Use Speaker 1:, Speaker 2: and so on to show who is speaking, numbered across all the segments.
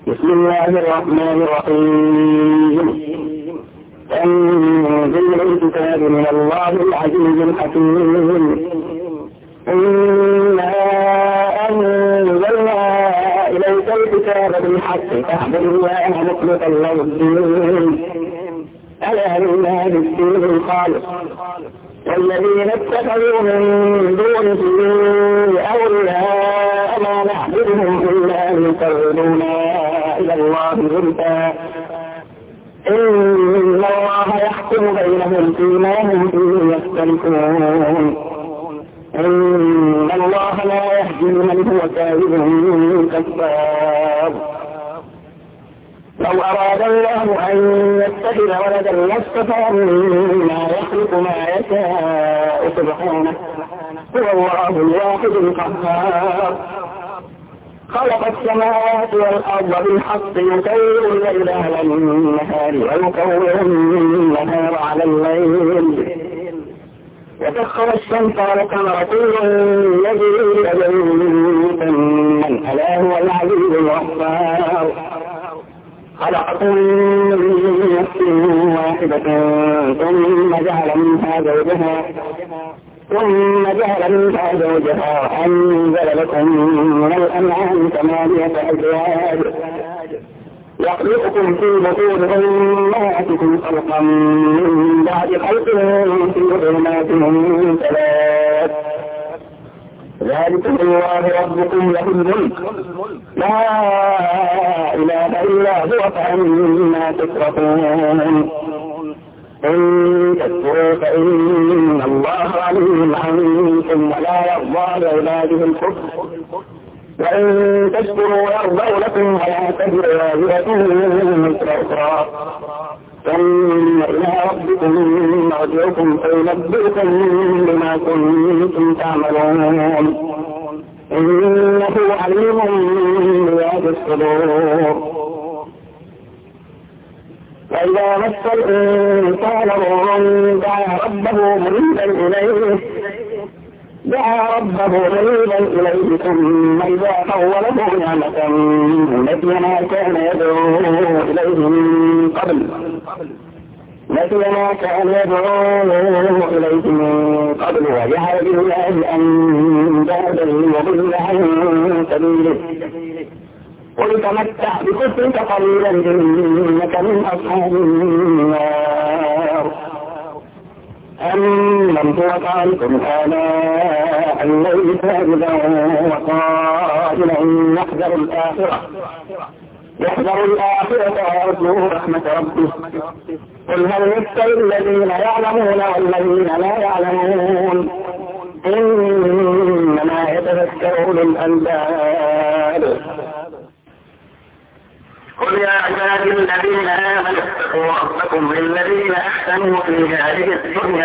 Speaker 1: بسم الله الرحمن الرحيم. تنزيل الكتاب من الله العزيز الحكيم. إنا أنزلنا إليك الكتاب بالحق فاعبد الله مخلصا له الدين ألا لله الدين الخالص والذين اتخذوا من دونه أولياء ما نعبدهم إلا ليقربونا إلى الله زلفى إن الله يحكم بينهم فيما هم فيه يختلفون إن الله لا يهدي من هو كاذب كفار. لو أراد الله أن يتخذ ولدا لاصطفى مما يخلق ما يشاء سبحانه هو الله الواحد القهار. خلق السماوات والأرض بالحق يكور الليل على النهار ويكور النهار على الليل وسخر الشمس والقمر كل يجري لأجل مسمى ألا هو العزيز الغفار. خلقكم من نفس واحدة ثم جعل منها زوجها وأنزل لكم من الأنعام 8 أزواج يخلقكم في بطون أمهاتكم خلقا من بعد خلق في ظلمات 3 ذلكم الله ربكم له الملك لا إله إلا هو فأنا تصرفون. إن تكفروا فإن الله غني عنكم ولا يرضى لعباده الكفر وإن تشكروا يرضوا لكم ولا تزر وازرة وزر أخرى ثم إلى ربكم مرجعكم فينبئكم بما كنتم تعملون إنه عليم بذات الصدور. وإذا مس الإنسان ضر دعا ربه منيبا إليه ثم إذا خوله نعمة نسي ما كان يدعو إليه من قبل وجعل لله أندادا ليضل عن سبيله قل تمتع بكفرك قليلا إنك من أصحاب النار. أمن هو قانت آناء الليل ساجدا وقائلا يحذر الآخرة ويرجو رحمة ربه قل هل يستوي الذين يعلمون والذين لا يعلمون إنما يتذكر أولو الألباب. قل يا عبادي الذين آمنوا اتقوا ربكم للذين أحسنوا في هذه الدنيا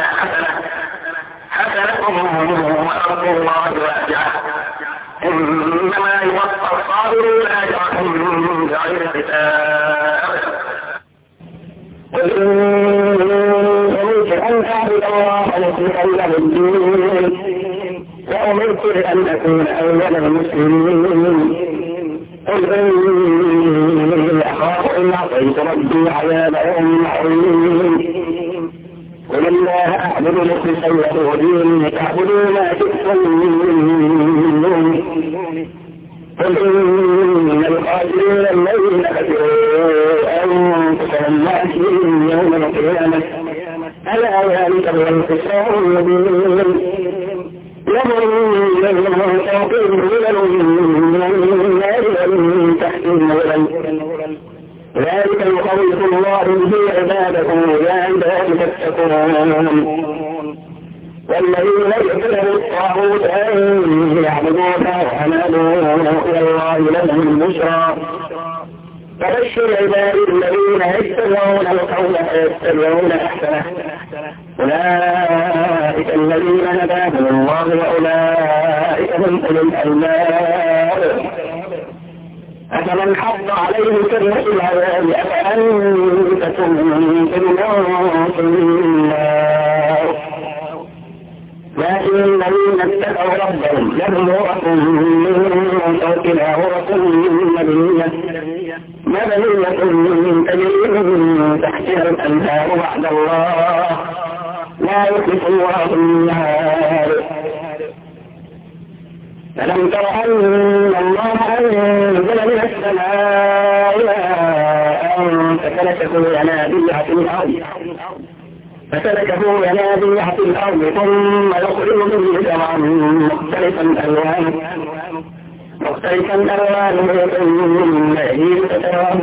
Speaker 1: حسنة وأرض الله واسعة إنما يوفى الصابرون أجرهم بغير حساب. قل أمرت أن أعبد الله مخلصا له الدين وأمرت أن أكون أول المسلمين. قل إني أخاف إن عصيت ربي عذاب يوم عظيم. قل الله أعبد مخلصا له ديني تعبدون ما تؤمنون. قل إن الخاسرين الذين خسروا أنفسهم وأهليهم يوم القيامة ألا ذلك هو الخسران المبين. لهم فوقهم ظلل من النار ومن تحتهم ظلل ذلك يخوف الله به عباده وعند تتقون. والذين يؤمنون الطاغوت أن يعبدوها وأنابوا إلى الله لهم البشرى. فبشر عبادي الذين يتبعون القول فيتبعون أحسنه أولئك الذين هداهم الله وأولئك هم أولو الألباب. أفمن حق عليه كلمة العذاب أفأنت تنقذ من في النار لكن الذين اتقوا ربهم لهم غرف من فوقها غرف مبنية تجري من تحتها الأنهار بعد الله لا يخلف الله النهار. ألم تر أن الله أنزل من السماء فسلكه ينابيع في الأرض ثم يخرج به زرعا مختلفا ألوانه ثم يهيج فتراه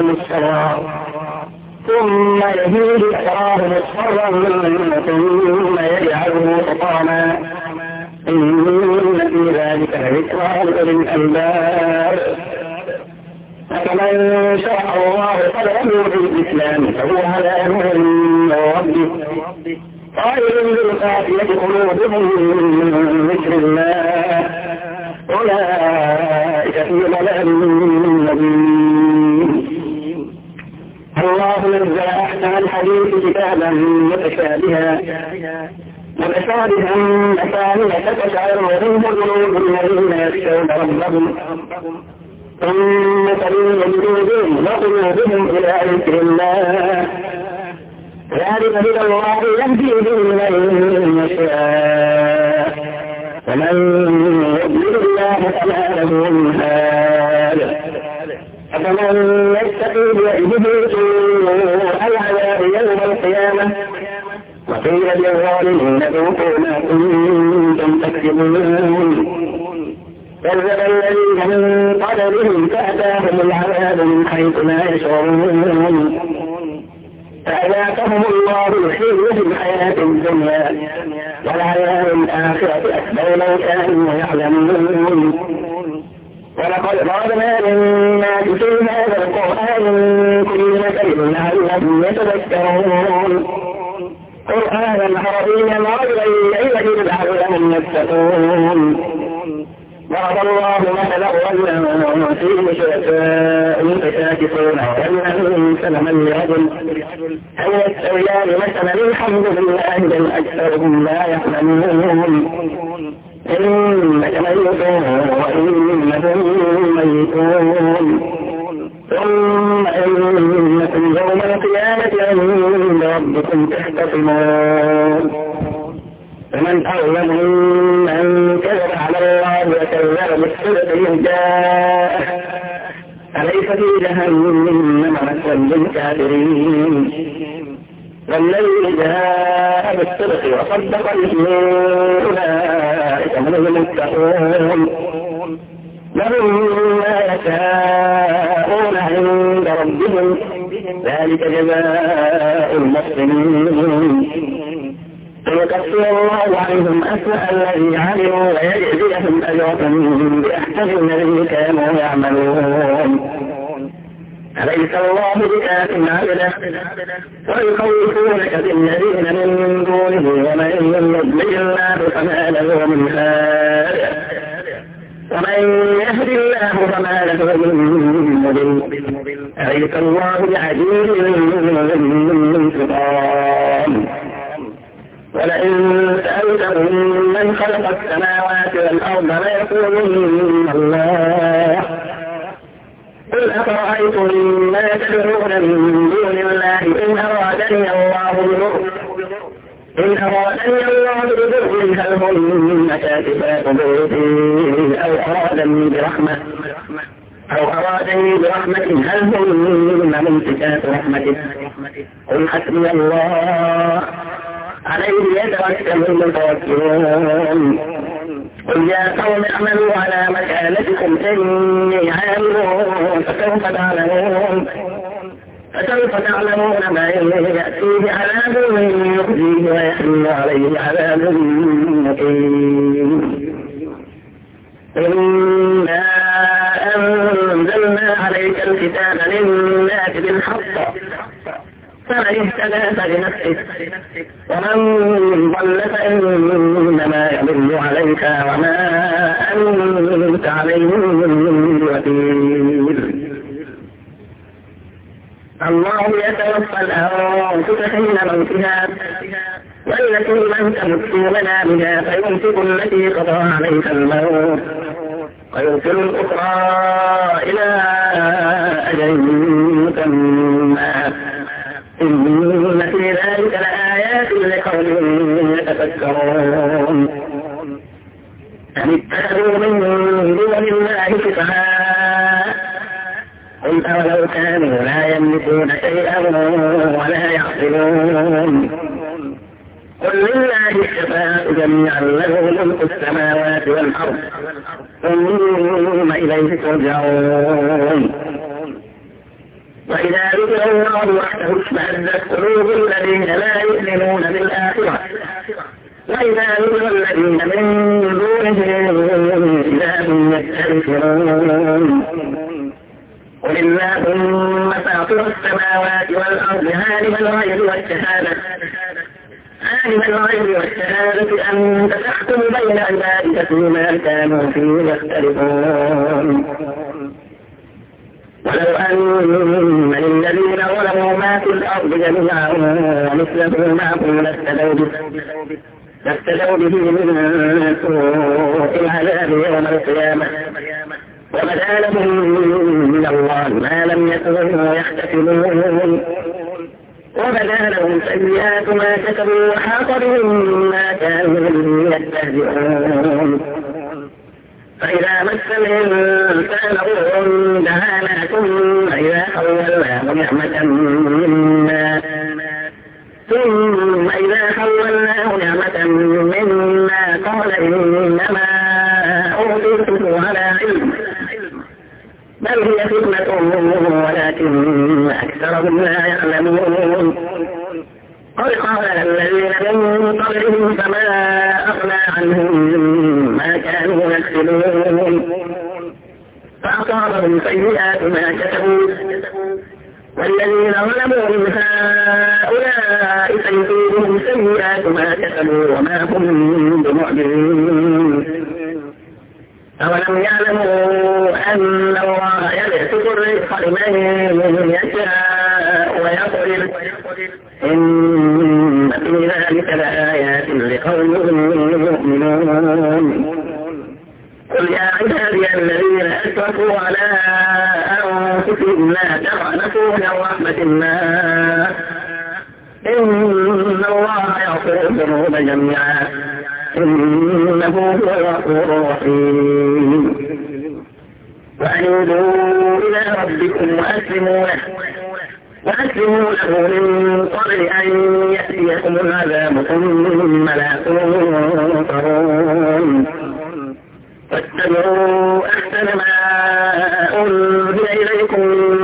Speaker 1: مصفرا ثم يجعله حطاما إن في ذلك لذكرى لأولي الألباب. فمن شرح الله صدره بالإسلام فهو على نور من ربه قائل بالقافية قلوبهم من ذكر الله أولئك في ضلال مبين. الله نزل أحسن الحديث كتابا متشابها مثانية تقشعر منه جلود الذين يخشون ربهم ثم تلين جلودهم وقلوبهم إلى ذكر الله ذلك هدى الله يهدي به من يشاء ومن يضلل الله فما له من هاد. أفمن يتقي بيده سوء العذاب يوم القيامة وقيل للظالمين ذوقوا ما كنتم تكسبون. كذب الذين من قبلهم فأتاهم العذاب من حيث لا يشعرون فأذاقهم الله الخزي في الحياة الدنيا والعذاب الآخرة أكبر لو كانوا يعلمون. ولقد ضربنا للناس في هذا القرآن كل مثل لعلهم يتذكرون قرآنا عربيا غير لعلهم يتقون. ضرب الله مثلا رجلا فيه شركاء متشاكسون ورجلا سلما لرجل هل يستويان مثلا الحمد لله بل أكثرهم لا يعلمون. إنك ميت وإنهم ميتون ثم إنكم يوم القيامة عند ربكم تختصمون. فمن أظلم ممن كذب على الله وكذب بالصدق إذ جاءه أليس في جهنم مثوى للكافرين. والذي جاء بالصدق وصدق به أولئك هم المتقون لهم ما يشاءون عند ربهم ذلك جزاء المحسنين. فيكفر الله عنهم أسوأ الذي عملوا ويجزيهم أجرهم بأحسن الذي كانوا يعملون. أليس الله بكاف عبده ويخوفونك بالذين من دونه ومن يضلل الله فما له من هاد ومن يهد الله فما له من مضل. أليس الله بعزيز ذي انتقام. ولئن سألتهم من خلق السماوات والأرض ليقولن الله قل أفرأيتم ما تدعون من دون الله إن أرادني الله بضر هل هم كاشفات ضره أو أرادني برحمة هل هم ممسكات رحمته قل حسبي الله عليه يتوكل المتوكلون. قل يا قوم اعملوا على مكانتكم إني عامل فسوف تعلمون من يأتيه عذاب يخزيه ويحمل عليه عذاب مقيم. إنا أنزلنا عليك الكتاب للناس بالحق فمن اهتدى فلنفسه ومن ضل فإنما يضل عليك وما أنت عليهم بوكيل. الله يتوفى الأنفس حين موتها والتي لم تمت في منامها فيمسك التي قضى عليها الموت ويرسل الأخرى إلى أجل مسمى إن في ذلك لآيات لقوم يتفكرون أم اتخذوا من دون الله شفعاء قل أولو كانوا لا يملكون شيئا ولا يعقلون قل لله الشفاعة جميعا له ملك السماوات والأرض ثم إليه ترجعون وإذا ذكر الله وحده اشمأزت قلوب الذين لا يؤمنون بالآخرة وإذا ذكر الذين من دونه إذا هم يستبشرون قل اللهم فاطر السماوات والأرض عالم الغيب والشهادة أنت تحكم بين عبادك فيما كانوا فيه يختلفون ولو أن للذين ظلموا ما في الأرض جميعا ومثله معه لافتدوا به من سوء العذاب يوم القيامة وبدا لهم من الله ما لم يكونوا يحتسبون وبدا لهم سيئات ما كسبوا وحاق بهم ما كانوا به يستهزئون فإذا مس الإنسان ضر دعانا ثم إذا حولناه نعمة منا قال إنما أوتيته على علم بل هي فتنة ولكن أكثرهم لا يعلمون قد قال الذين من قبلهم فما أغنى عنهم ما كانوا يكسبون فأصابهم سيئات ما كسبوا والذين ظلموا من هؤلاء سيصيبهم سيئات ما كسبوا وما هم بمعجزين أولم يعلموا أن الله يبسط الرزق لمن يشاء ويقدر إن في ذلك لآيات لقوم يؤمنون قل يا عبادي الذين أسرفوا على أنفسهم لا تقنطوا من رحمة الله إن الله يغفر الذنوب جميعا إنه هو الغفور الرحيم وأنيبوا إلى ربكم وأسلموا له من قبل أن يأتيكم العذاب ثم لا تنصرون واتبعوا أحسن ما أنزل إليكم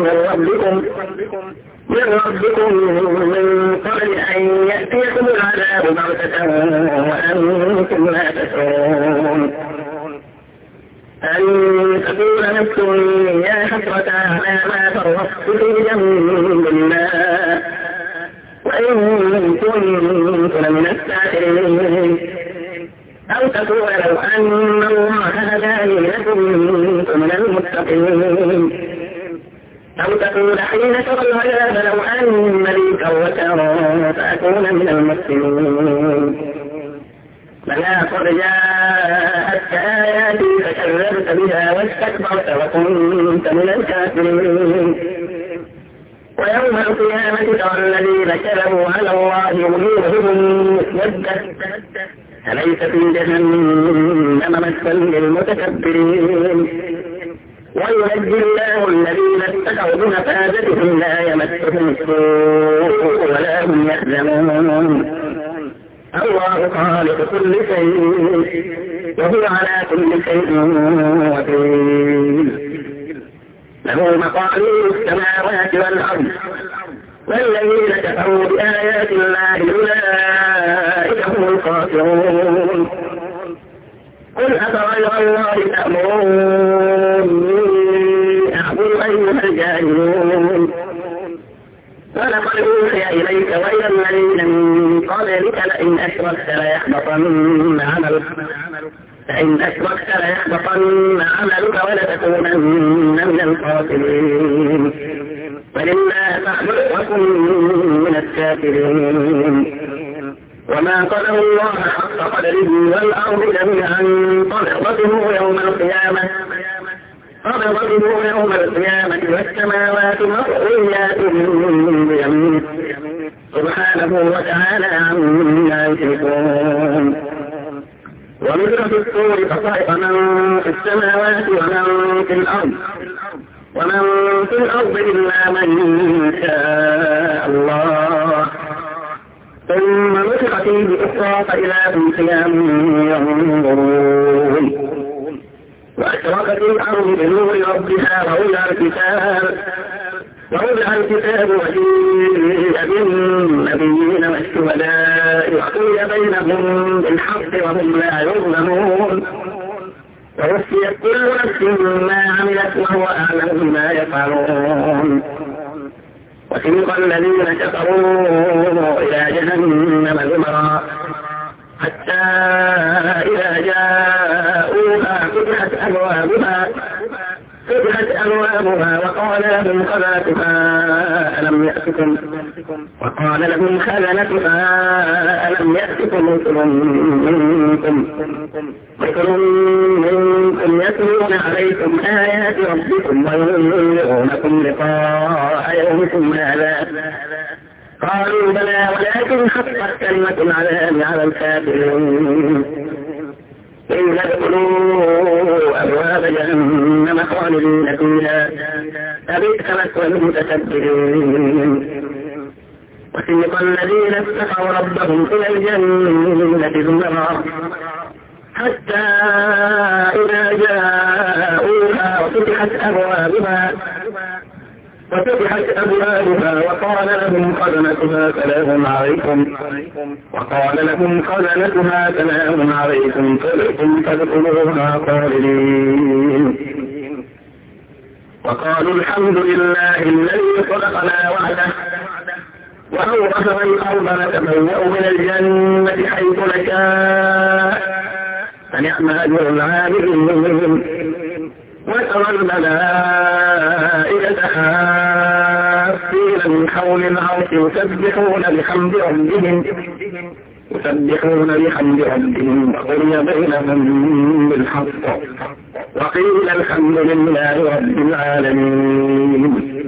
Speaker 1: من ربكم من قبل أن يأتيكم العذاب بغتة وأنتم لا تشعرون أن تقول نفس يا حسرة على ما فرطت في جنب الله وإن كنت لمن الساخرين أو تقول لو أن الله هداني لكنت من المتقين أو تقول حين ترى العذاب لو أن لي كرة فأكون من المسلمين بلى قد جاءتك آياتي فكذبت بها واستكبرت وكنت من الكافرين ويوم القيامة ترى الذين كذبوا على الله وجوههم مسودة أليس في جهنم مثوى للمتكبرين وينجي الله الذين اتقوا بمفازتهم لا يمسهم السوء ولا هم يحزنون الله خالق كل شيء وهو على كل شيء وكيل له مقاليد السماوات والأرض والذين كفروا بآيات الله أولئك هم الخاسرون قل أفغير الله تأمروني أعبد أيها الجاهلون ولقد أوحي إليك وإلى الذين من قبلك لئن أشركت ليحبطن عملك ولتكونن من الخاسرين ولله فاعبد وكن من الشاكرين وما قدر الله حق قدره والأرض جميعا قبضته يوم القيامة والسماوات مطويات بيمينه سبحانه وتعالى عما يشركون. ونفخ في الصور فصعق من في السماوات ومن في الأرض إلا من شاء الله ثم نفخ فيه أخرى فإذا هم قيام ينظرون. وأشرقت الأرض بنور ربها ووضع الكتاب وجيء بالنبيين والشهداء وقضي بينهم بالحق وهم لا يظلمون. ووفيت كل نفس ما عملت وهو أعلم بما يفعلون. وسيق الذين كفروا إلى جهنم زمرا حتى إذا جاءوها فتحت أبوابها وقال لهم خزنتها ألم يأتكم رسل منكم يتلون عليكم آيات ربكم وينذرونكم لقاء يومكم هذا قالوا بلى ولكن حقت كلمة العذاب على الكافرين. قيل ادخلوا أبواب جهنم خالدين فيها فبئس مثوى المتكبرين. وسيق الذين اتقوا ربهم إلى الجنة زمرا حتى إذا جاءوها وفتحت أبوابها وقال لهم خزنتها سلام عليكم طبتم فادخلوها خالدين. وقالوا الحمد لله الذي صدقنا وعده وأورثنا الأرض نتبوأ من الجنة حيث نشاء فنعم أجر العاملين. وترى الملائكة حافين من حول العرش يسبحون بحمد ربهم وقضي بينهم بالحق وقيل الحمد لله رب العالمين.